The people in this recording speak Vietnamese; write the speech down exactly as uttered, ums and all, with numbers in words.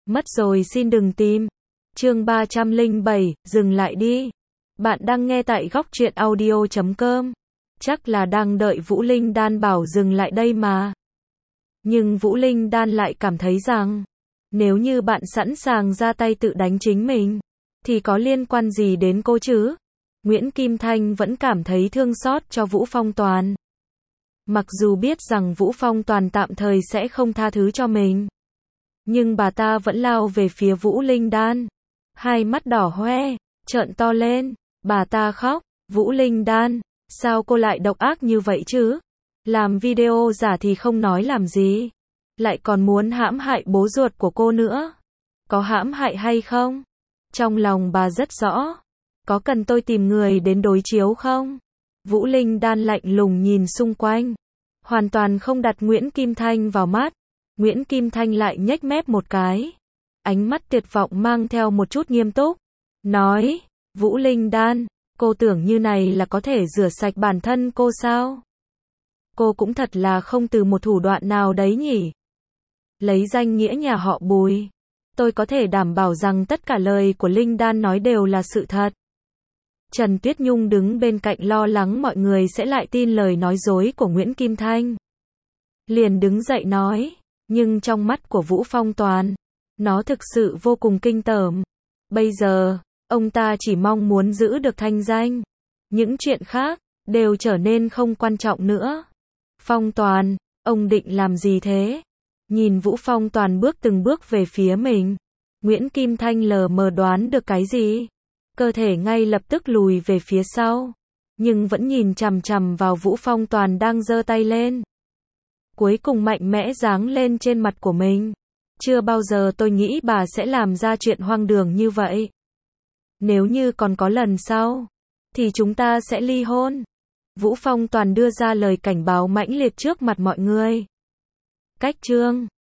Mất rồi xin đừng tìm. Chương ba trăm lẻ bảy, dừng lại đi. Bạn đang nghe tại góc truyện audio chấm com. Chắc là đang đợi Vũ Linh Đan bảo dừng lại đây mà. Nhưng Vũ Linh Đan lại cảm thấy rằng, nếu như bạn sẵn sàng ra tay tự đánh chính mình, thì có liên quan gì đến cô chứ? Nguyễn Kim Thanh vẫn cảm thấy thương xót cho Vũ Phong Toàn. Mặc dù biết rằng Vũ Phong Toàn tạm thời sẽ không tha thứ cho mình, nhưng bà ta vẫn lao về phía Vũ Linh Đan. Hai mắt đỏ hoe, trợn to lên, bà ta khóc, Vũ Linh Đan, sao cô lại độc ác như vậy chứ? Làm video giả thì không nói làm gì, lại còn muốn hãm hại bố ruột của cô nữa. Có hãm hại hay không? Trong lòng bà rất rõ. Có cần tôi tìm người đến đối chiếu không? Vũ Linh Đan lạnh lùng nhìn xung quanh, hoàn toàn không đặt Nguyễn Kim Thanh vào mắt. Nguyễn Kim Thanh lại nhếch mép một cái, ánh mắt tuyệt vọng mang theo một chút nghiêm túc, nói, Vũ Linh Đan, cô tưởng như này là có thể rửa sạch bản thân cô sao? Cô cũng thật là không từ một thủ đoạn nào đấy nhỉ? Lấy danh nghĩa nhà họ Bùi, tôi có thể đảm bảo rằng tất cả lời của Linh Đan nói đều là sự thật. Trần Tuyết Nhung đứng bên cạnh lo lắng mọi người sẽ lại tin lời nói dối của Nguyễn Kim Thanh. Liền đứng dậy nói, nhưng trong mắt của Vũ Phong Toàn, nó thực sự vô cùng kinh tởm. Bây giờ, ông ta chỉ mong muốn giữ được thanh danh. Những chuyện khác, đều trở nên không quan trọng nữa. Phong Toàn, ông định làm gì thế? Nhìn Vũ Phong Toàn bước từng bước về phía mình, Nguyễn Kim Thanh lờ mờ đoán được cái gì. Cơ thể ngay lập tức lùi về phía sau, nhưng vẫn nhìn chằm chằm vào Vũ Phong Toàn đang giơ tay lên. Cuối cùng mạnh mẽ giáng lên trên mặt của mình. Chưa bao giờ tôi nghĩ bà sẽ làm ra chuyện hoang đường như vậy. Nếu như còn có lần sau, thì chúng ta sẽ ly hôn. Vũ Phong Toàn đưa ra lời cảnh báo mãnh liệt trước mặt mọi người. Cách chương